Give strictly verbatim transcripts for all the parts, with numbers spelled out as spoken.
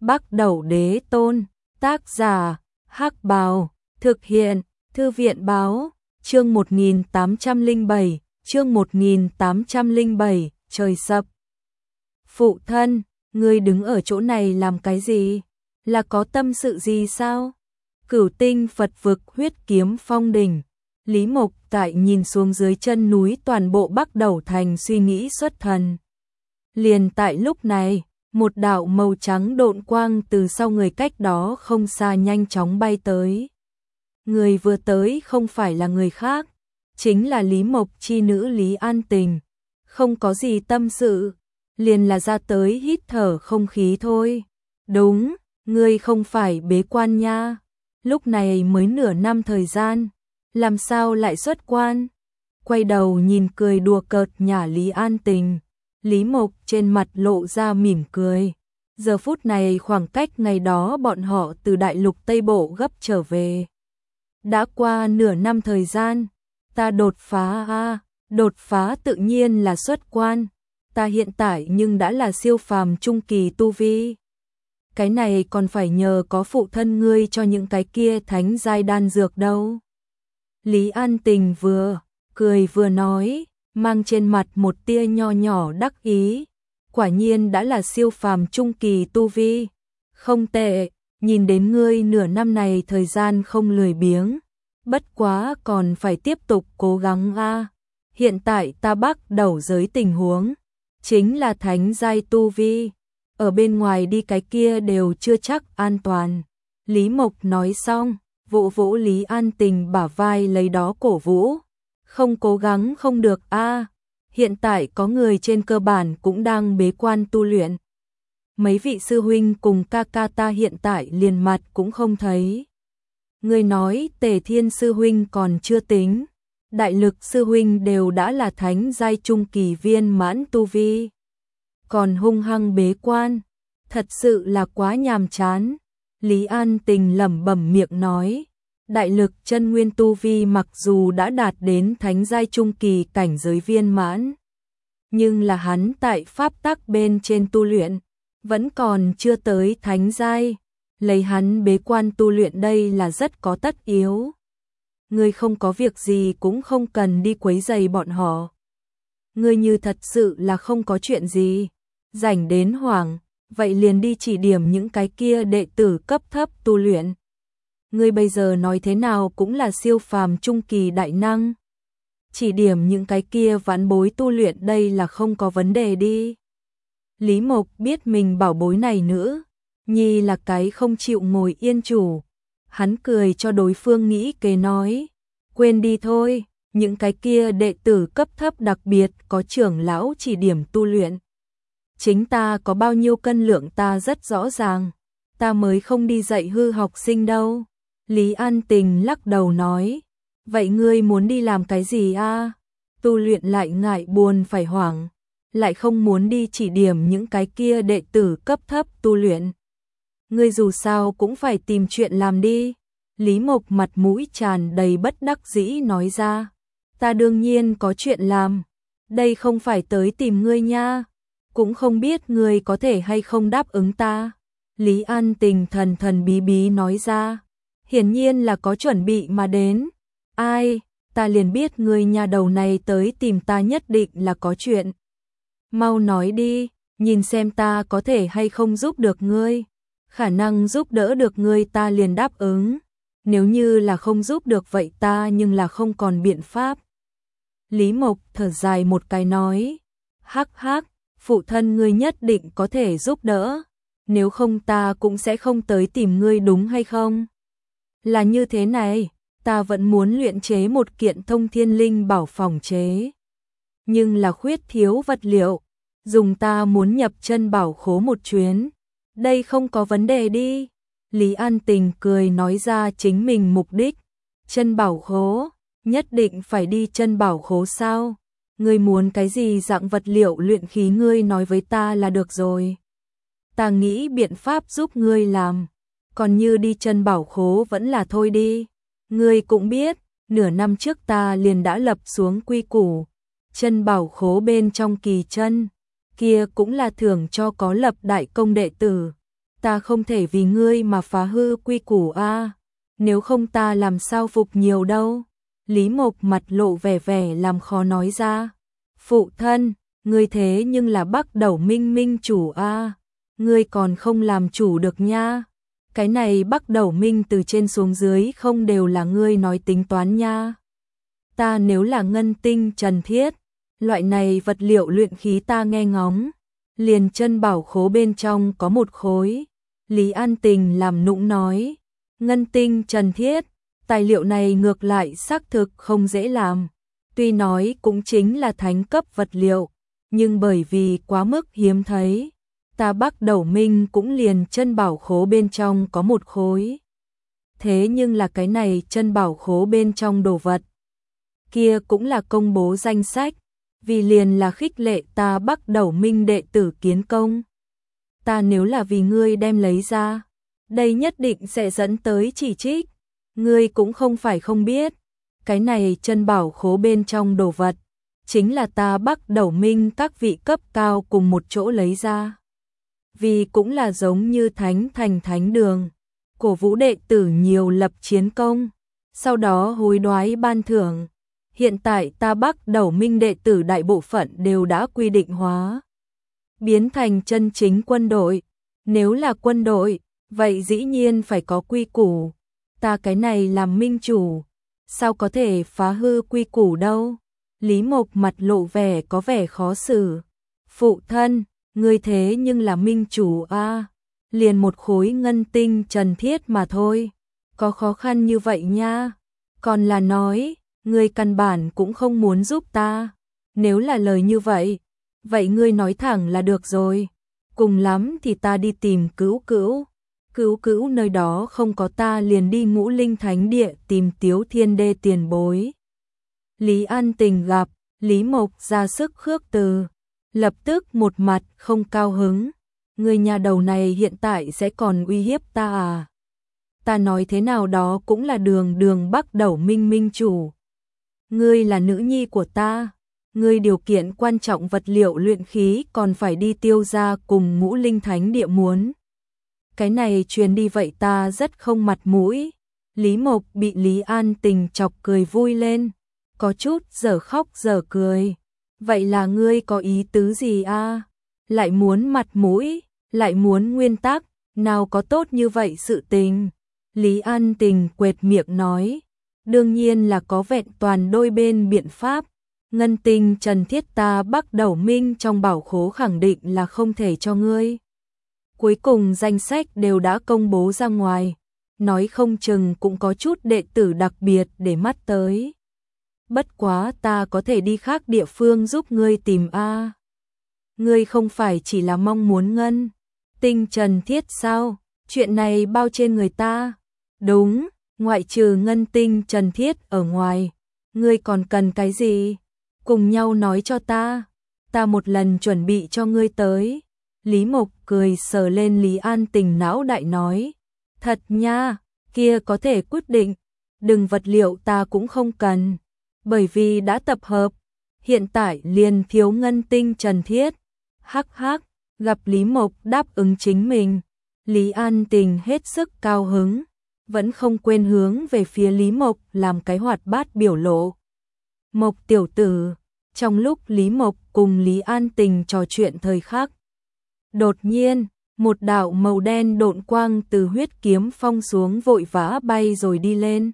Bắc Đẩu Đế Tôn, tác giả, Hắc Bào, thực hiện, Thư viện Báo, chương một nghìn tám trăm lẻ bảy, chương một nghìn tám trăm lẻ bảy, trời sập. Phụ thân, ngươi đứng ở chỗ này làm cái gì? Là có tâm sự gì sao? Cửu Tinh Phật vực huyết kiếm phong đỉnh. Lý Mộc Tại nhìn xuống dưới chân núi toàn bộ Bắc Đẩu thành suy nghĩ xuất thần. Liền tại lúc này, một đạo màu trắng độn quang từ sau người cách đó không xa nhanh chóng bay tới. Người vừa tới không phải là người khác, chính là Lý Mộc chi nữ Lý An Tình. Không có gì tâm sự, liền là ra tới hít thở không khí thôi. Đúng, ngươi không phải bế quan nha. Lúc này mới nửa năm thời gian, làm sao lại xuất quan? Quay đầu nhìn cười đùa cợt nhả Lý An Tình. Lý Mộc trên mặt lộ ra mỉm cười. Giờ phút này khoảng cách ngày đó bọn họ từ đại lục Tây Bộ gấp trở về. Đã qua nửa năm thời gian, ta đột phá a, đột phá tự nhiên là xuất quan. Ta hiện tại nhưng đã là siêu phàm trung kỳ tu vi. Cái này còn phải nhờ có phụ thân ngươi cho những cái kia thánh giai đan dược đâu. Lý An Tình vừa cười vừa nói, mang trên mặt một tia nho nhỏ đắc ý. Quả nhiên đã là siêu phàm trung kỳ tu vi. Không tệ, nhìn đến ngươi nửa năm này thời gian không lười biếng. Bất quá còn phải tiếp tục cố gắng a. Hiện tại ta Bắc Đẩu giới tình huống, chính là thánh giai tu vi. Ở bên ngoài đi cái kia đều chưa chắc an toàn. Lý Mộc nói xong, vỗ vỗ Lý An Tình bả vai lấy đó cổ vũ. Không cố gắng không được a. Hiện tại có người trên cơ bản cũng đang bế quan tu luyện. Mấy vị sư huynh cùng ca ca ta hiện tại liền mặt cũng không thấy. Người nói Tề Thiên sư huynh còn chưa tính. Đại Lực sư huynh đều đã là thánh giai trung kỳ viên mãn tu vi. Còn hung hăng bế quan, thật sự là quá nhàm chán. Lý An Tình lẩm bẩm miệng nói. Đại Lực chân nguyên tu vi mặc dù đã đạt đến thánh giai trung kỳ cảnh giới viên mãn, nhưng là hắn tại pháp tắc bên trên tu luyện, vẫn còn chưa tới thánh giai. Lấy hắn bế quan tu luyện đây là rất có tất yếu. Ngươi không có việc gì cũng không cần đi quấy rầy bọn họ. Ngươi như thật sự là không có chuyện gì, rảnh đến hoảng, vậy liền đi chỉ điểm những cái kia đệ tử cấp thấp tu luyện. Ngươi bây giờ nói thế nào cũng là siêu phàm trung kỳ đại năng. Chỉ điểm những cái kia vãn bối tu luyện đây là không có vấn đề đi. Lý Mộc biết mình bảo bối này nữa, nhi là cái không chịu ngồi yên chủ. Hắn cười cho đối phương nghĩ kế nói. Quên đi thôi, những cái kia đệ tử cấp thấp đặc biệt có trưởng lão chỉ điểm tu luyện. Chính ta có bao nhiêu cân lượng ta rất rõ ràng. Ta mới không đi dạy hư học sinh đâu. Lý An Tình lắc đầu nói. Vậy ngươi muốn đi làm cái gì a? Tu luyện lại ngại buồn phải hoảng, lại không muốn đi chỉ điểm những cái kia đệ tử cấp thấp tu luyện. Ngươi dù sao cũng phải tìm chuyện làm đi. Lý Mộc mặt mũi tràn đầy bất đắc dĩ nói ra. Ta đương nhiên có chuyện làm. Đây không phải tới tìm ngươi nha. Cũng không biết ngươi có thể hay không đáp ứng ta. Lý An Tình thần thần bí bí nói ra. Hiển nhiên là có chuẩn bị mà đến. Ai, ta liền biết ngươi nhà đầu này tới tìm ta nhất định là có chuyện. Mau nói đi, nhìn xem ta có thể hay không giúp được ngươi. Khả năng giúp đỡ được ngươi ta liền đáp ứng. Nếu như là không giúp được vậy ta nhưng là không còn biện pháp. Lý Mộc thở dài một cái nói. Hắc hắc, phụ thân ngươi nhất định có thể giúp đỡ. Nếu không ta cũng sẽ không tới tìm ngươi đúng hay không? Là như thế này, ta vẫn muốn luyện chế một kiện thông thiên linh bảo phòng chế. Nhưng là khuyết thiếu vật liệu. Dùng ta muốn nhập chân bảo khố một chuyến. Đây không có vấn đề đi. Lý An Tình cười nói ra chính mình mục đích. Chân bảo khố, nhất định phải đi chân bảo khố sao? Ngươi muốn cái gì dạng vật liệu luyện khí ngươi nói với ta là được rồi. Ta nghĩ biện pháp giúp ngươi làm. Còn như đi chân bảo khố vẫn là thôi đi. Ngươi cũng biết, nửa năm trước ta liền đã lập xuống quy củ. Chân bảo khố bên trong kỳ chân, kia cũng là thưởng cho có lập đại công đệ tử. ta không thể vì ngươi mà phá hư quy củ a, nếu không ta làm sao phục nhiều đâu. Lý Mộc mặt lộ vẻ vẻ làm khó nói ra. Phụ thân, ngươi thế nhưng là Bắc Đẩu Minh minh chủ a, ngươi còn không làm chủ được nha. Cái này Bắc Đẩu Minh từ trên xuống dưới không đều là ngươi nói tính toán nha. Ta nếu là ngân tinh trần thiết, loại này vật liệu luyện khí ta nghe ngóng, liền chân bảo khố bên trong có một khối. Lý An Tình làm nũng nói, ngân tinh trần thiết, tài liệu này ngược lại xác thực không dễ làm. Tuy nói cũng chính là thánh cấp vật liệu, nhưng bởi vì quá mức hiếm thấy, ta Bắc Đẩu Minh cũng liền chân bảo khố bên trong có một khối. Thế nhưng là cái này chân bảo khố bên trong đồ vật kia cũng là công bố danh sách, vì liền là khích lệ ta Bắc Đẩu Minh đệ tử kiến công. Ta nếu là vì ngươi đem lấy ra, đây nhất định sẽ dẫn tới chỉ trích. Ngươi cũng không phải không biết, cái này chân bảo khố bên trong đồ vật chính là ta Bắc Đẩu Minh các vị cấp cao cùng một chỗ lấy ra. Vì cũng là giống như thánh thành thánh đường, cổ vũ đệ tử nhiều lập chiến công, sau đó hối đoái ban thưởng. Hiện tại ta Bắc Đẩu Minh đệ tử đại bộ phận đều đã quy định hóa, biến thành chân chính quân đội. Nếu là quân đội, vậy dĩ nhiên phải có quy củ. Ta cái này làm minh chủ, sao có thể phá hư quy củ đâu. Lý Mộc mặt lộ vẻ có vẻ khó xử. Phụ thân, ngươi thế nhưng là minh chủ a, liền một khối ngân tinh trần thiết mà thôi, có khó khăn như vậy nha. Còn là nói, ngươi căn bản cũng không muốn giúp ta. Nếu là lời như vậy, vậy ngươi nói thẳng là được rồi. Cùng lắm thì ta đi tìm Cữu Cữu. Cữu Cữu nơi đó không có ta liền đi Ngũ Linh Thánh Địa tìm Tiếu Thiên Đê tiền bối. Lý An Tình gặp Lý Mộc ra sức khước từ, lập tức một mặt không cao hứng. Người nhà đầu này hiện tại sẽ còn uy hiếp ta à? Ta nói thế nào đó cũng là đường đường Bắc Đẩu Minh minh chủ. Ngươi là nữ nhi của ta, ngươi điều kiện quan trọng vật liệu luyện khí còn phải đi Tiêu gia cùng Ngũ Linh Thánh Địa muốn. Cái này truyền đi vậy ta rất không mặt mũi. Lý Mộc bị Lý An Tình chọc cười vui lên, có chút giờ khóc giờ cười. Vậy là ngươi có ý tứ gì a? Lại muốn mặt mũi, lại muốn nguyên tắc, nào có tốt như vậy sự tình. Lý An Tình quệt miệng nói, đương nhiên là có vẹn toàn đôi bên biện pháp. Ngân tinh trần thiết ta Bắc Đẩu Minh trong bảo khố khẳng định là không thể cho ngươi. Cuối cùng danh sách đều đã công bố ra ngoài, nói không chừng cũng có chút đệ tử đặc biệt để mắt tới. Bất quá ta có thể đi khác địa phương giúp ngươi tìm a. Ngươi không phải chỉ là mong muốn ngân tinh trần thiết sao? Chuyện này bao trên người ta. Đúng, ngoại trừ ngân tinh trần thiết ở ngoài, ngươi còn cần cái gì? Cùng nhau nói cho ta, ta một lần chuẩn bị cho ngươi tới. Lý Mộc cười sờ lên Lý An Tình não đại nói, thật nha, kia có thể quyết định, đừng vật liệu ta cũng không cần, bởi vì đã tập hợp, hiện tại liền thiếu ngân tinh trần thiết. Hắc hắc, gặp Lý Mộc đáp ứng chính mình, Lý An Tình hết sức cao hứng, vẫn không quên hướng về phía Lý Mộc làm cái hoạt bát biểu lộ. Mộc tiểu tử, trong lúc Lý Mộc cùng Lý An Tình trò chuyện thời khắc, đột nhiên, một đạo màu đen độn quang từ huyết kiếm phong xuống vội vã bay rồi đi lên,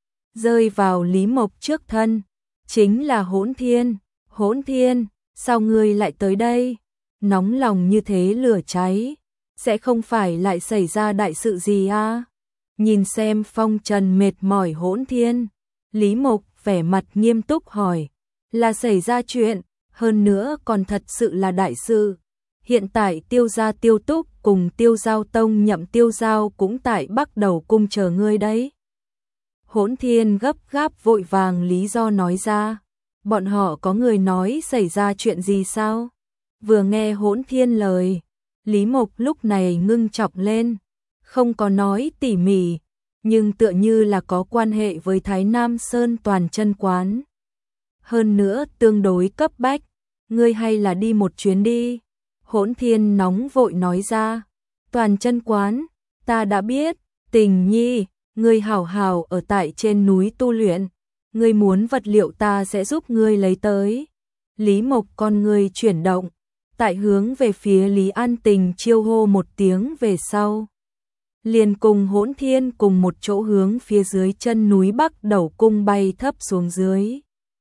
rơi vào Lý Mộc trước thân, chính là Hỗn Thiên. Hỗn Thiên, sao ngươi lại tới đây? Nóng lòng như thế lửa cháy, sẽ không phải lại xảy ra đại sự gì à? Nhìn xem phong trần mệt mỏi Hỗn Thiên, Lý Mộc vẻ mặt nghiêm túc hỏi, là xảy ra chuyện, hơn nữa còn thật sự là đại sự. Hiện tại Tiêu gia Tiêu Túc cùng Tiêu Giao Tông Nhậm Tiêu Giao cũng tại Bắc Đẩu cung chờ ngươi đấy. Hỗn Thiên gấp gáp vội vàng lý do nói ra, bọn họ có người nói xảy ra chuyện gì sao? Vừa nghe Hỗn Thiên lời, Lý Mộc lúc này ngưng trọng lên, không có nói tỉ mỉ, nhưng tựa như là có quan hệ với Thái Nam Sơn toàn chân quán. Hơn nữa tương đối cấp bách, ngươi hay là đi một chuyến đi. Hỗn Thiên nóng vội nói ra, Toàn chân quán, ta đã biết, Tình Nhi, ngươi hảo hảo ở tại trên núi tu luyện, ngươi muốn vật liệu ta sẽ giúp ngươi lấy tới. Lý Mộc con ngươi chuyển động, tại hướng về phía Lý An Tình chiêu hô một tiếng về sau. Liền cùng Hỗn Thiên cùng một chỗ hướng phía dưới chân núi Bắc Đầu Cung bay thấp xuống dưới.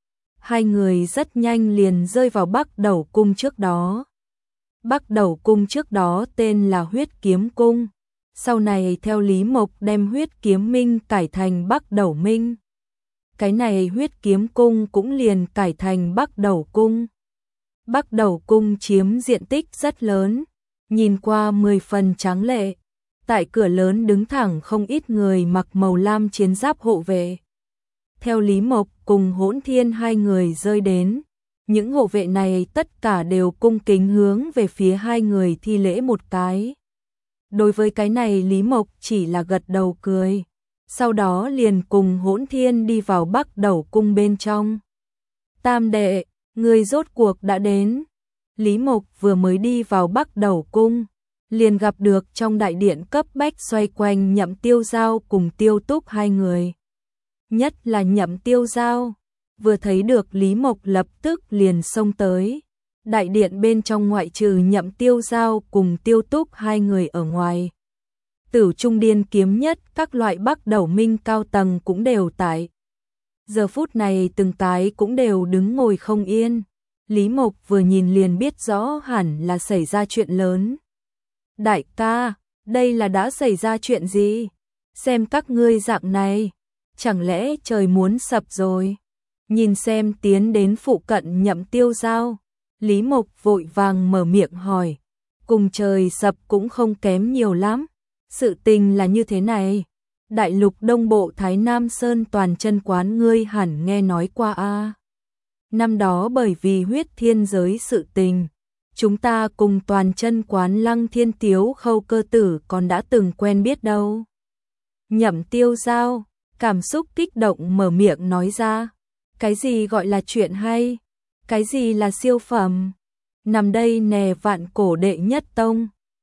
Hai người rất nhanh liền rơi vào Bắc Đầu Cung trước đó. Bắc Đầu Cung trước đó tên là Huyết Kiếm Cung, sau này theo Lý Mộc đem Huyết Kiếm Minh cải thành Bắc Đầu Minh. Cái này Huyết Kiếm Cung cũng liền cải thành Bắc Đầu Cung. Bắc Đầu Cung chiếm diện tích rất lớn, nhìn qua mười phần tráng lệ. Tại cửa lớn đứng thẳng không ít người mặc màu lam chiến giáp hộ vệ. Theo Lý Mộc cùng Hỗn Thiên hai người rơi đến, những hộ vệ này tất cả đều cung kính hướng về phía hai người thi lễ một cái. Đối với cái này Lý Mộc chỉ là gật đầu cười, sau đó liền cùng Hỗn Thiên đi vào Bắc Đầu Cung bên trong. Tam đệ, người rốt cuộc đã đến. Lý Mộc vừa mới đi vào Bắc Đầu Cung, liền gặp được trong đại điện cấp bách xoay quanh Nhậm Tiêu Giao cùng Tiêu Túc hai người. Nhất là Nhậm Tiêu Giao, vừa thấy được Lý Mộc lập tức liền xông tới. Đại điện bên trong ngoại trừ Nhậm Tiêu Giao cùng Tiêu Túc hai người ở ngoài. Tử Trung Điên Kiếm Nhất các loại Bắc Đầu Minh cao tầng cũng đều tại. Giờ phút này từng cái cũng đều đứng ngồi không yên. Lý Mộc vừa nhìn liền biết rõ hẳn là xảy ra chuyện lớn. Đại ca, đây là đã xảy ra chuyện gì? Xem các ngươi dạng này, chẳng lẽ trời muốn sập rồi? Nhìn xem tiến đến phụ cận Nhậm Tiêu Giao, Lý Mộc vội vàng mở miệng hỏi, cùng trời sập cũng không kém nhiều lắm. Sự tình là như thế này, đại lục đông bộ Thái Nam Sơn Toàn chân quán ngươi hẳn nghe nói qua a. Năm đó bởi vì huyết thiên giới sự tình, chúng ta cùng Toàn chân quán Lăng Thiên Tiếu Khâu Cơ Tử còn đã từng quen biết đâu. Nhậm Tiêu Giao, cảm xúc kích động mở miệng nói ra, cái gì gọi là chuyện hay, cái gì là siêu phẩm, nằm đây nè vạn cổ đệ nhất tông,